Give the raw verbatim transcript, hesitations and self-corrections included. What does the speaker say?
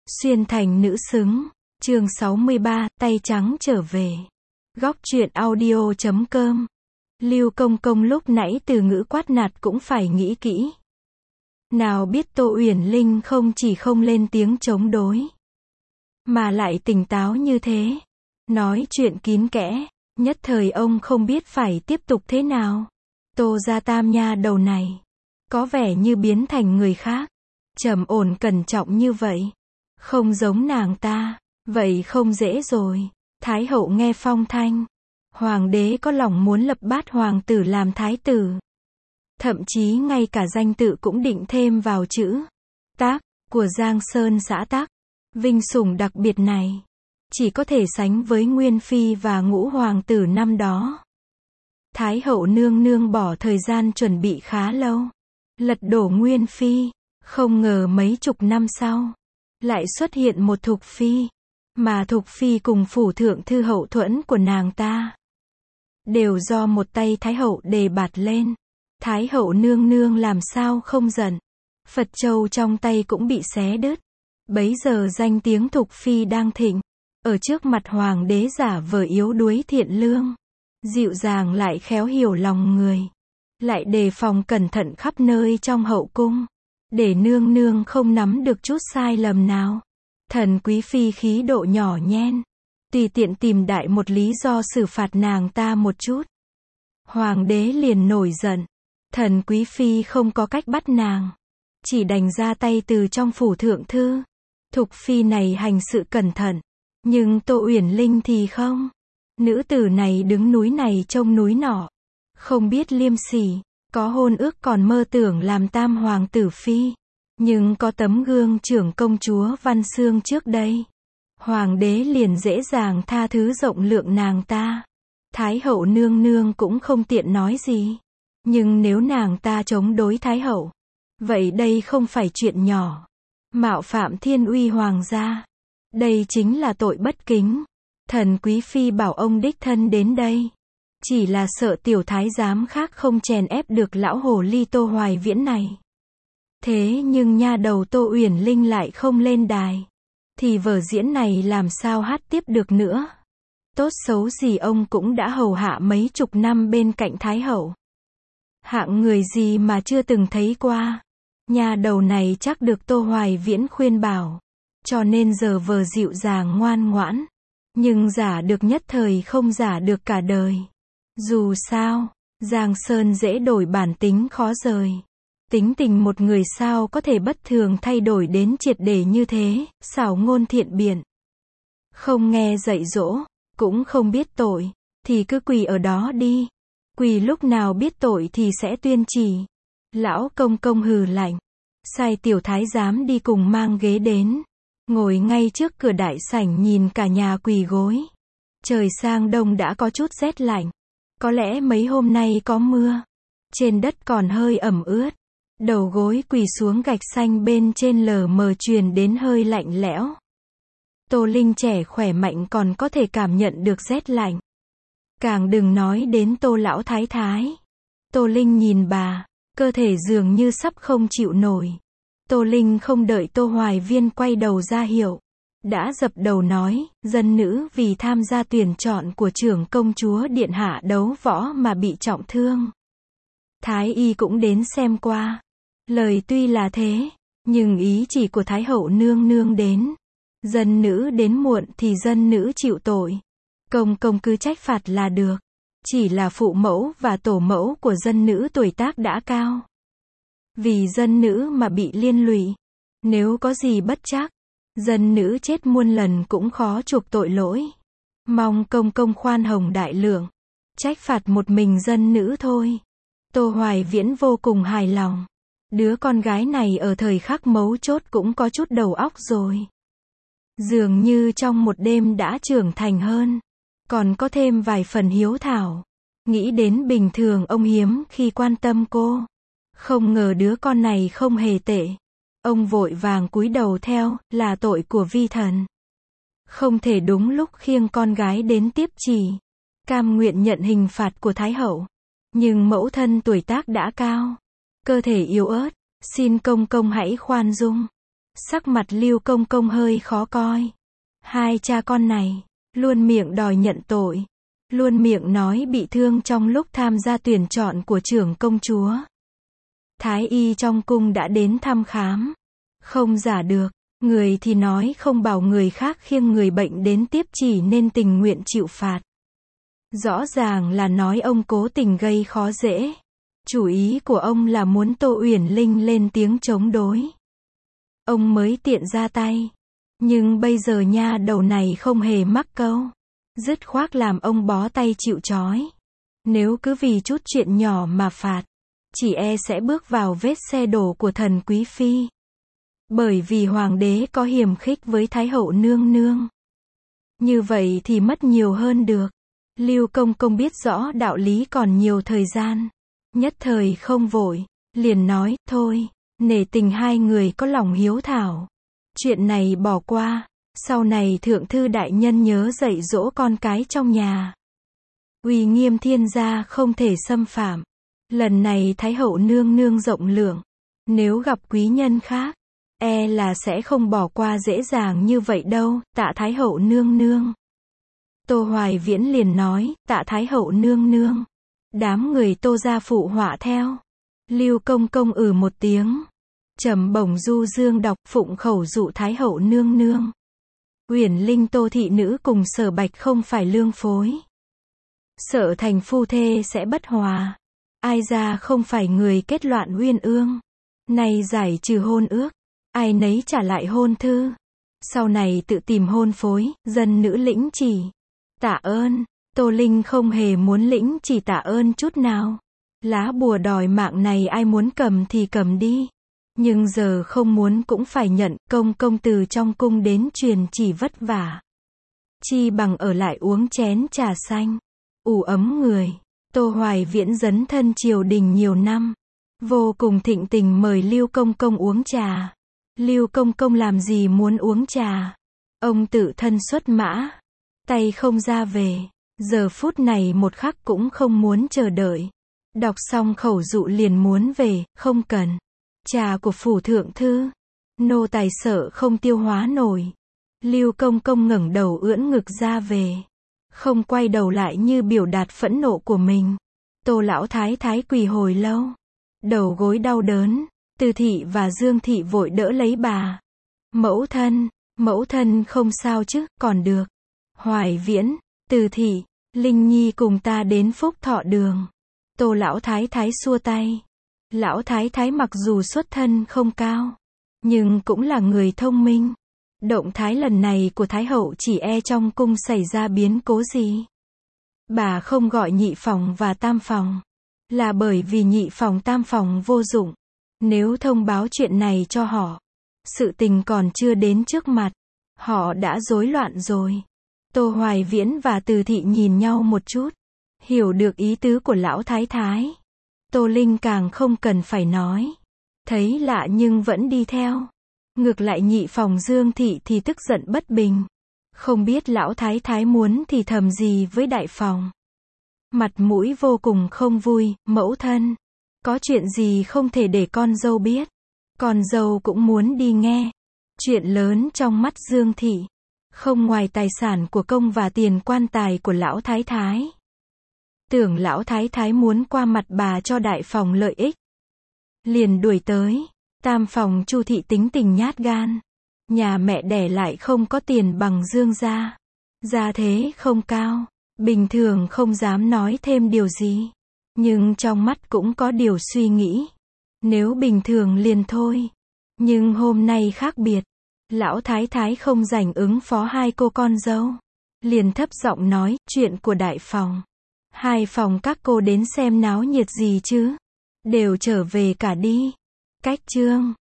Xuyên thành nữ xứng. Chương sáu mươi ba, tay trắng trở về. Góc truyện audio chấm com. Lưu Công Công lúc nãy từ ngữ quát nạt cũng phải nghĩ kỹ. Nào biết Tô Uyển Linh không chỉ không lên tiếng chống đối, mà lại tỉnh táo như thế. Nói chuyện kín kẽ, nhất thời ông không biết phải tiếp tục thế nào. Tô gia tam nha đầu này, có vẻ như biến thành người khác. Trầm ổn cẩn trọng như vậy, không giống nàng ta, vậy không dễ rồi. Thái hậu nghe phong thanh, hoàng đế có lòng muốn lập bát hoàng tử làm thái tử. Thậm chí ngay cả danh tự cũng định thêm vào chữ Tác của Giang Sơn xã Tắc. Vinh sủng đặc biệt này, chỉ có thể sánh với Nguyên Phi và ngũ hoàng tử năm đó. Thái hậu nương nương bỏ thời gian chuẩn bị khá lâu, lật đổ Nguyên Phi. Không ngờ mấy chục năm sau, lại xuất hiện một Thục Phi, mà Thục Phi cùng phủ thượng thư hậu thuẫn của nàng ta, đều do một tay Thái hậu đề bạt lên. Thái hậu nương nương làm sao không giận, Phật châu trong tay cũng bị xé đứt. Bấy giờ danh tiếng Thục Phi đang thịnh, ở trước mặt hoàng đế giả vờ yếu đuối thiện lương, dịu dàng lại khéo hiểu lòng người, lại đề phòng cẩn thận khắp nơi trong hậu cung, để nương nương không nắm được chút sai lầm nào. Thần quý phi khí độ nhỏ nhen, tùy tiện tìm đại một lý do xử phạt nàng ta một chút, hoàng đế liền nổi giận. Thần quý phi không có cách bắt nàng, chỉ đành ra tay từ trong phủ thượng thư. Thục phi này hành sự cẩn thận, nhưng Tô Uyển Linh thì không. Nữ tử này đứng núi này trông núi nọ, không biết liêm sỉ, có hôn ước còn mơ tưởng làm tam hoàng tử phi. Nhưng có tấm gương trưởng công chúa Văn Xương trước đây, hoàng đế liền dễ dàng tha thứ rộng lượng nàng ta. Thái hậu nương nương cũng không tiện nói gì, nhưng nếu nàng ta chống đối Thái hậu, vậy đây không phải chuyện nhỏ. Mạo phạm thiên uy hoàng gia, đây chính là tội bất kính. Thần quý phi bảo ông đích thân đến đây, chỉ là sợ tiểu thái giám khác không chèn ép được lão hồ ly Tô Hoài Viễn này. Thế nhưng nha đầu Tô Uyển Linh lại không lên đài, thì vở diễn này làm sao hát tiếp được nữa. Tốt xấu gì ông cũng đã hầu hạ mấy chục năm bên cạnh Thái hậu, hạng người gì mà chưa từng thấy qua. Nha đầu này chắc được Tô Hoài Viễn khuyên bảo, cho nên giờ vờ dịu dàng ngoan ngoãn, nhưng giả được nhất thời không giả được cả đời. Dù sao, Giang Sơn dễ đổi bản tính khó rời. Tính tình một người sao có thể bất thường thay đổi đến triệt để như thế. Xảo ngôn thiện biện, không nghe dạy dỗ, cũng không biết tội, thì cứ quỳ ở đó đi. Quỳ lúc nào biết tội thì sẽ tuyên chỉ. Lão công công hừ lạnh, sai tiểu thái giám đi cùng mang ghế đến, ngồi ngay trước cửa đại sảnh nhìn cả nhà quỳ gối. Trời sang đông đã có chút rét lạnh, có lẽ mấy hôm nay có mưa, trên đất còn hơi ẩm ướt. Đầu gối quỳ xuống gạch xanh bên trên lờ mờ truyền đến hơi lạnh lẽo. Tô Linh trẻ khỏe mạnh còn có thể cảm nhận được rét lạnh, càng đừng nói đến Tô lão thái thái. Tô Linh nhìn bà, cơ thể dường như sắp không chịu nổi. Tô Linh không đợi Tô Hoài Viên quay đầu ra hiệu, đã dập đầu nói, dân nữ vì tham gia tuyển chọn của trưởng công chúa điện hạ đấu võ mà bị trọng thương. Thái y cũng đến xem qua. Lời tuy là thế, nhưng ý chỉ của Thái hậu nương nương đến. Dân nữ đến muộn thì dân nữ chịu tội. Công công cứ trách phạt là được. Chỉ là phụ mẫu và tổ mẫu của dân nữ tuổi tác đã cao, vì dân nữ mà bị liên lụy. Nếu có gì bất trắc, dân nữ chết muôn lần cũng khó chuộc tội lỗi. Mong công công khoan hồng đại lượng, trách phạt một mình dân nữ thôi. Tô Hoài Viễn vô cùng hài lòng. Đứa con gái này ở thời khắc mấu chốt cũng có chút đầu óc rồi. Dường như trong một đêm đã trưởng thành hơn, còn có thêm vài phần hiếu thảo. Nghĩ đến bình thường ông hiếm khi quan tâm cô, không ngờ đứa con này không hề tệ. Ông vội vàng cúi đầu theo, là tội của vi thần. Không thể đúng lúc khiêng con gái đến tiếp chỉ, cam nguyện nhận hình phạt của Thái hậu. Nhưng mẫu thân tuổi tác đã cao, cơ thể yếu ớt, xin công công hãy khoan dung. Sắc mặt Lưu Công Công hơi khó coi. Hai cha con này, luôn miệng đòi nhận tội. Luôn miệng nói bị thương trong lúc tham gia tuyển chọn của trưởng công chúa. Thái y trong cung đã đến thăm khám. Không giả được. Người thì nói không bảo người khác khiêng người bệnh đến tiếp chỉ nên tình nguyện chịu phạt. Rõ ràng là nói ông cố tình gây khó dễ. Chủ ý của ông là muốn Tô Uyển Linh lên tiếng chống đối. Ông mới tiện ra tay. Nhưng bây giờ nha đầu này không hề mắc câu. Dứt khoát làm ông bó tay chịu trói. Nếu cứ vì chút chuyện nhỏ mà phạt, chỉ e sẽ bước vào vết xe đổ của thần quý phi. Bởi vì hoàng đế có hiềm khích với Thái hậu nương nương. Như vậy thì mất nhiều hơn được. Lưu Công Công biết rõ đạo lý còn nhiều thời gian. Nhất thời không vội. Liền nói, thôi, nể tình hai người có lòng hiếu thảo. Chuyện này bỏ qua. Sau này thượng thư đại nhân nhớ dạy dỗ con cái trong nhà. Uy nghiêm thiên gia không thể xâm phạm. Lần này Thái hậu nương nương rộng lượng. Nếu gặp quý nhân khác, e là sẽ không bỏ qua dễ dàng như vậy đâu, tạ Thái hậu nương nương. Tô Hoài Viễn liền nói, tạ Thái hậu nương nương. Đám người Tô gia phụ họa theo. Lưu Công Công ừ một tiếng. Trầm bổng du dương đọc phụng khẩu dụ Thái hậu nương nương. Uyển Linh Tô thị nữ cùng Sở Bạch không phải lương phối. Sợ thành phu thê sẽ bất hòa. Ai ra không phải người kết loạn uyên ương. Nay giải trừ hôn ước. Ai nấy trả lại hôn thư. Sau này tự tìm hôn phối, dân nữ lĩnh chỉ. Tạ ơn. Tô Linh không hề muốn lĩnh chỉ tạ ơn chút nào. Lá bùa đòi mạng này ai muốn cầm thì cầm đi. Nhưng giờ không muốn cũng phải nhận, công công từ trong cung đến truyền chỉ vất vả. Chi bằng ở lại uống chén trà xanh. Ủ ấm người. Tô Hoài Viễn dấn thân triều đình nhiều năm. Vô cùng thịnh tình mời Lưu Công Công uống trà. Lưu Công Công làm gì muốn uống trà. Ông tự thân xuất mã. Tay không ra về. Giờ phút này một khắc cũng không muốn chờ đợi. Đọc xong khẩu dụ liền muốn về, không cần. Trà của phủ thượng thư. Nô tài sợ không tiêu hóa nổi. Lưu Công Công ngẩng đầu ưỡn ngực ra về. Không quay đầu lại như biểu đạt phẫn nộ của mình. Tô lão thái thái quỳ hồi lâu. Đầu gối đau đớn. Từ thị và Dương thị vội đỡ lấy bà. Mẫu thân, mẫu thân không sao chứ, còn được. Hoài Viễn, Từ thị, Linh Nhi cùng ta đến Phúc Thọ đường. Tô lão thái thái xua tay. Lão thái thái mặc dù xuất thân không cao, nhưng cũng là người thông minh. Động thái lần này của Thái hậu chỉ e trong cung xảy ra biến cố gì. Bà không gọi nhị phòng và tam phòng. Là bởi vì nhị phòng tam phòng vô dụng. Nếu thông báo chuyện này cho họ, sự tình còn chưa đến trước mặt, họ đã rối loạn rồi. Tô Hoài Viễn và Từ thị nhìn nhau một chút. Hiểu được ý tứ của lão thái thái. Tô Linh càng không cần phải nói. Thấy lạ nhưng vẫn đi theo. Ngược lại nhị phòng Dương thị thì tức giận bất bình. Không biết lão thái thái muốn thì thầm gì với đại phòng. Mặt mũi vô cùng không vui, mẫu thân. Có chuyện gì không thể để con dâu biết. Con dâu cũng muốn đi nghe. Chuyện lớn trong mắt Dương thị. Không ngoài tài sản của công và tiền quan tài của lão thái thái. Tưởng lão thái thái muốn qua mặt bà cho đại phòng lợi ích. Liền đuổi tới. Tam phòng Chu thị tính tình nhát gan. Nhà mẹ đẻ lại không có tiền bằng Dương gia. Gia thế không cao. Bình thường không dám nói thêm điều gì. Nhưng trong mắt cũng có điều suy nghĩ. Nếu bình thường liền thôi. Nhưng hôm nay khác biệt. Lão thái thái không rảnh ứng phó hai cô con dâu. Liền thấp giọng nói, chuyện của đại phòng. Hai phòng các cô đến xem náo nhiệt gì chứ. Đều trở về cả đi. Cách chương.